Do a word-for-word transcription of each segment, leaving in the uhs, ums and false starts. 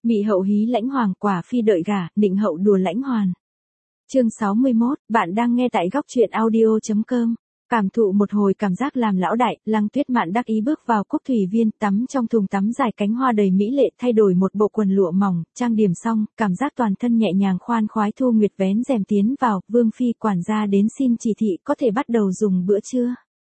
Mị hậu hí lãnh hoàng, quả phi đợi gả, định hậu đùa lãnh hoàn. Chương sáu mươi mốt, bạn đang nghe tại góc truyện audio chấm com. Cảm thụ một hồi cảm giác làm lão đại, Lăng Tuyết Mạn đắc ý bước vào Cúc Thủy Viên, tắm trong thùng tắm dài cánh hoa đầy mỹ lệ, thay đổi một bộ quần lụa mỏng, trang điểm xong, cảm giác toàn thân nhẹ nhàng khoan khoái. Thu Nguyệt vén rèm tiến vào, Vương phi quản gia đến xin chỉ thị, có thể bắt đầu dùng bữa trưa.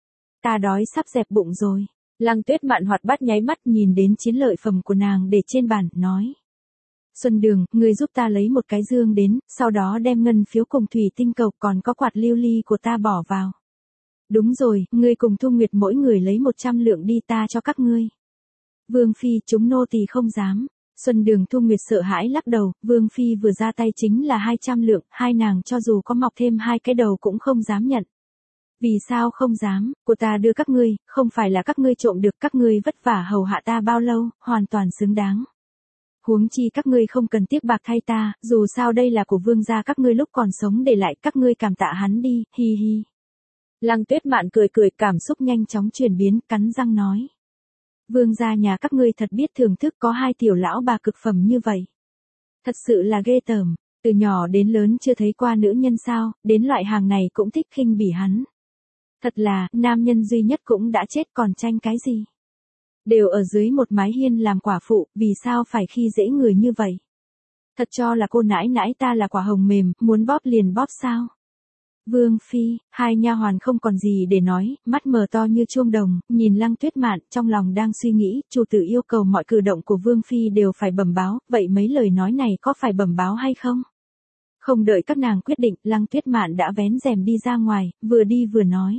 Ta đói sắp dẹp bụng rồi. Lăng Tuyết Mạn hoạt bát nháy mắt nhìn đến chiến lợi phẩm của nàng để trên bàn, nói. Xuân Đường, ngươi giúp ta lấy một cái dương đến, sau đó đem ngân phiếu cùng thủy tinh cầu còn có quạt lưu ly của ta bỏ vào. Đúng rồi, ngươi cùng Thu Nguyệt mỗi người lấy một trăm lượng đi, ta cho các ngươi. Vương phi, chúng nô tỳ không dám. Xuân Đường Thu Nguyệt sợ hãi lắc đầu, Vương phi vừa ra tay chính là hai trăm lượng, hai nàng cho dù có mọc thêm hai cái đầu cũng không dám nhận. Vì sao không dám, của ta đưa các ngươi, không phải là các ngươi trộm được, các ngươi vất vả hầu hạ ta bao lâu, hoàn toàn xứng đáng. Huống chi các ngươi không cần tiếc bạc thay ta, dù sao đây là của vương gia các ngươi lúc còn sống để lại, các ngươi cảm tạ hắn đi, hi hi. Lăng Tuyết Mạn cười cười, cảm xúc nhanh chóng chuyển biến, cắn răng nói. Vương gia nhà các ngươi thật biết thưởng thức, có hai tiểu lão bà cực phẩm như vậy. Thật sự là ghê tởm, từ nhỏ đến lớn chưa thấy qua nữ nhân sao, đến loại hàng này cũng thích khinh bỉ hắn. Thật là, nam nhân duy nhất cũng đã chết còn tranh cái gì. Đều ở dưới một mái hiên làm quả phụ, vì sao phải khi dễ người như vậy? Thật cho là cô nãi nãi ta là quả hồng mềm, muốn bóp liền bóp sao? Vương phi, hai nha hoàn không còn gì để nói, mắt mở to như chuông đồng, nhìn Lăng Tuyết Mạn, trong lòng đang suy nghĩ, chủ tử yêu cầu mọi cử động của Vương phi đều phải bẩm báo, vậy mấy lời nói này có phải bẩm báo hay không? Không đợi các nàng quyết định, Lăng Tuyết Mạn đã vén rèm đi ra ngoài, vừa đi vừa nói.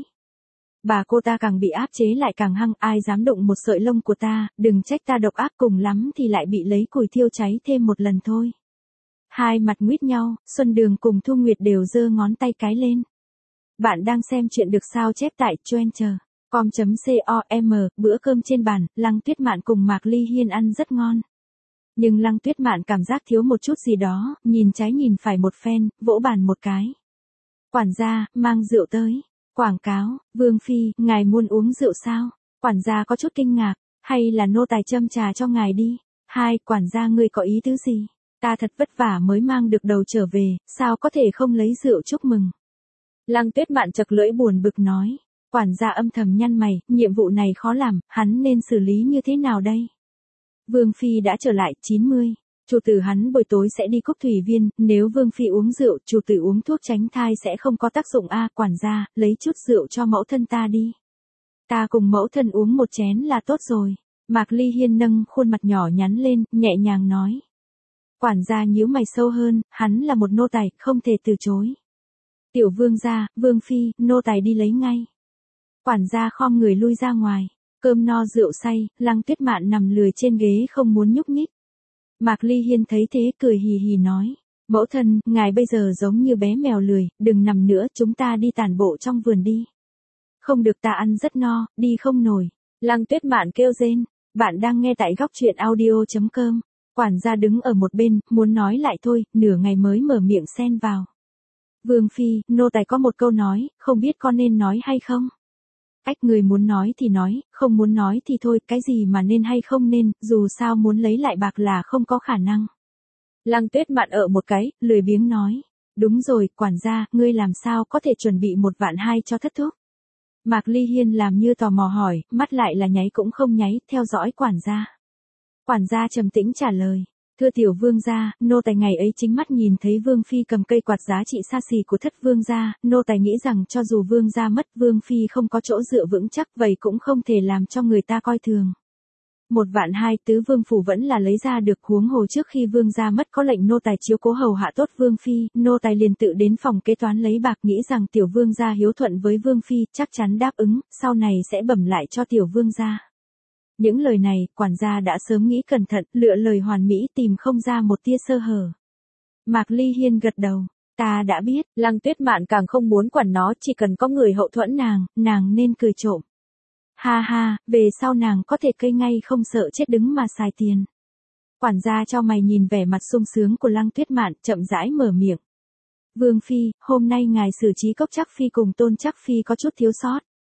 Bà cô ta càng bị áp chế lại càng hăng, ai dám động một sợi lông của ta, đừng trách ta độc ác, cùng lắm thì lại bị lấy củi thiêu cháy thêm một lần thôi. Hai mặt nguyết nhau, Xuân Đường cùng Thu Nguyệt đều giơ ngón tay cái lên. Bạn đang xem chuyện được sao chép tại Twitter chấm com, bữa cơm trên bàn, Lăng Tuyết Mạn cùng Mạc Ly Hiên ăn rất ngon. Nhưng Lăng Tuyết Mạn cảm giác thiếu một chút gì đó, nhìn trái nhìn phải một phen, vỗ bàn một cái. Quản gia, mang rượu tới. Quảng cáo, Vương phi, ngài muốn uống rượu sao? Quản gia có chút kinh ngạc, hay là nô tài châm trà cho ngài đi? Hai, quản gia ngươi có ý tứ gì? Ta thật vất vả mới mang được đầu trở về, sao có thể không lấy rượu chúc mừng? Lăng Tuyết Mạn chật lưỡi buồn bực nói. Quản gia âm thầm nhăn mày, nhiệm vụ này khó làm, hắn nên xử lý như thế nào đây? Vương phi đã trở lại, chín mươi. Chủ tử hắn buổi tối sẽ đi Cúc Thủy Viên, nếu Vương phi uống rượu, chủ tử uống thuốc tránh thai sẽ không có tác dụng a, quản gia, lấy chút rượu cho mẫu thân ta đi. Ta cùng mẫu thân uống một chén là tốt rồi. Mạc Ly Hiên nâng khuôn mặt nhỏ nhắn lên, nhẹ nhàng nói. Quản gia nhíu mày sâu hơn, hắn là một nô tài, không thể từ chối. Tiểu vương gia, Vương phi, nô tài đi lấy ngay. Quản gia khom người lui ra ngoài, cơm no rượu say, Lăng Tuyết Mạn nằm lười trên ghế không muốn nhúc nhích. Mạc Ly Hiên thấy thế cười hì hì nói, mẫu thân, ngài bây giờ giống như bé mèo lười, đừng nằm nữa, chúng ta đi tản bộ trong vườn đi. Không được, ta ăn rất no, đi không nổi. Lăng Tuyết Mạn kêu rên, bạn đang nghe tại góc truyện audio chấm com. Quản gia đứng ở một bên, muốn nói lại thôi, nửa ngày mới mở miệng xen vào. Vương phi, nô tài có một câu nói, không biết con nên nói hay không? Ách, người muốn nói thì nói, không muốn nói thì thôi, cái gì mà nên hay không nên, dù sao muốn lấy lại bạc là không có khả năng. Lăng Tuyết Mạn ở một cái, lười biếng nói. Đúng rồi, quản gia, ngươi làm sao có thể chuẩn bị một vạn hai cho thất thúc? Mạc Ly Hiên làm như tò mò hỏi, mắt lại là nháy cũng không nháy, theo dõi quản gia. Quản gia trầm tĩnh trả lời. Thưa tiểu vương gia, nô tài ngày ấy chính mắt nhìn thấy Vương phi cầm cây quạt giá trị xa xỉ của thất vương gia, nô tài nghĩ rằng cho dù vương gia mất, Vương phi không có chỗ dựa vững chắc, vậy cũng không thể làm cho người ta coi thường. Một vạn hai, tứ vương phủ vẫn là lấy ra được, huống hồ trước khi vương gia mất có lệnh nô tài chiếu cố hầu hạ tốt Vương phi, nô tài liền tự đến phòng kế toán lấy bạc, nghĩ rằng tiểu vương gia hiếu thuận với Vương phi, chắc chắn đáp ứng, sau này sẽ bẩm lại cho tiểu vương gia. Những lời này, quản gia đã sớm nghĩ cẩn thận, lựa lời hoàn mỹ, tìm không ra một tia sơ hở. Mạc Ly Hiên gật đầu, ta đã biết. Lăng Tuyết Mạn càng không muốn quản nó, chỉ cần có người hậu thuẫn nàng, nàng nên cười trộm. Ha ha, về sau nàng có thể cây ngay không sợ chết đứng mà xài tiền. Quản gia cho mày nhìn vẻ mặt sung sướng của Lăng Tuyết Mạn, chậm rãi mở miệng. Vương phi, hôm nay ngài xử trí Cốc Trác phi cùng Tôn Trác phi có chút thiếu sót.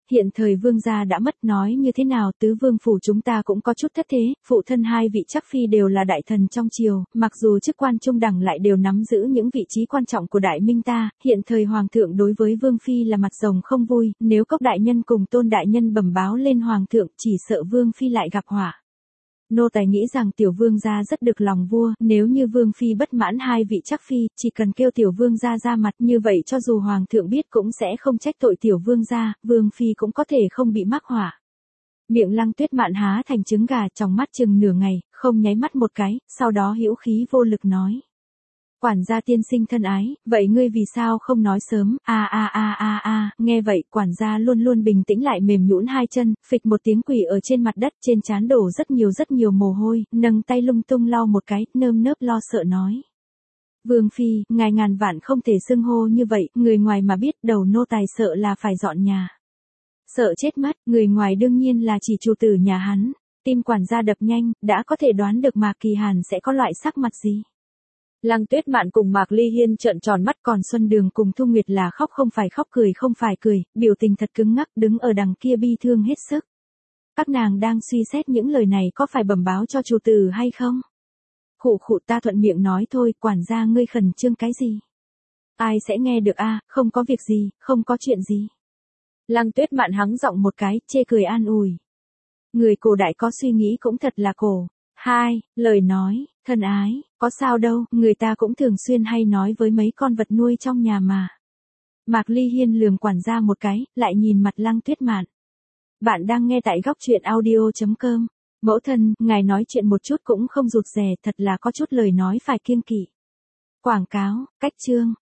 hiện thời vương gia đã mất, nói như thế nào tứ vương phủ chúng ta cũng có chút thất thế, phụ thân hai vị chắc phi đều là đại thần trong triều, mặc dù chức quan trung đẳng lại đều nắm giữ những vị trí quan trọng của đại minh ta, hiện thời hoàng thượng đối với vương phi là mặt rồng không vui, nếu Cốc đại nhân cùng Tôn đại nhân bẩm báo lên hoàng thượng, chỉ sợ vương phi lại gặp họa. Nô tài nghĩ rằng tiểu vương gia rất được lòng vua, nếu như vương phi bất mãn hai vị chắc phi, chỉ cần kêu tiểu vương gia ra mặt, như vậy cho dù hoàng thượng biết cũng sẽ không trách tội tiểu vương gia, vương phi cũng có thể không bị mắc họa. Miệng Lăng Tuyết Mạn há thành trứng gà, trong mắt chừng nửa ngày, không nháy mắt một cái, sau đó hữu khí vô lực nói: "Quản gia tiên sinh thân ái, vậy ngươi vì sao không nói sớm?" A a a a a, nghe vậy, quản gia luôn luôn bình tĩnh lại mềm nhũn hai chân, phịch một tiếng quỳ ở trên mặt đất, trên trán đổ rất nhiều rất nhiều mồ hôi, nâng tay lung tung lau một cái, nơm nớp lo sợ nói: "Vương phi, ngài ngàn vạn không thể xưng hô như vậy, người ngoài mà biết, đầu nô tài sợ là phải dọn nhà." Sợ chết mất, người ngoài đương nhiên là chỉ chủ tử nhà hắn. Tim quản gia đập nhanh, đã có thể đoán được Mạc Kỳ Hàn sẽ có loại sắc mặt gì. Lăng Tuyết Mạn cùng Mạc Ly Hiên trợn tròn mắt, còn Xuân Đường cùng Thu Nguyệt là khóc không phải khóc, cười không phải cười, biểu tình thật cứng ngắc, đứng ở đằng kia bi thương hết sức. Các nàng đang suy xét những lời này có phải bẩm báo cho chủ tử hay không. Khụ khụ, ta thuận miệng nói thôi, quản gia ngươi khẩn trương cái gì? Ai sẽ nghe được a? Không có việc gì, không có chuyện gì. Lăng Tuyết Mạn hắng giọng một cái, chê cười an ủi. Người cổ đại có suy nghĩ cũng thật là cổ. Hai, lời nói, thân ái, có sao đâu, người ta cũng thường xuyên hay nói với mấy con vật nuôi trong nhà mà. Mạc Ly Hiên lườm quản gia một cái, lại nhìn mặt Lăng Tuyết Mạn. Bạn đang nghe tại góc truyện audio chấm com. Mẫu thân, ngài nói chuyện một chút cũng không rụt rè, thật là có chút lời nói phải kiêng kỵ. Quảng cáo, cách chương.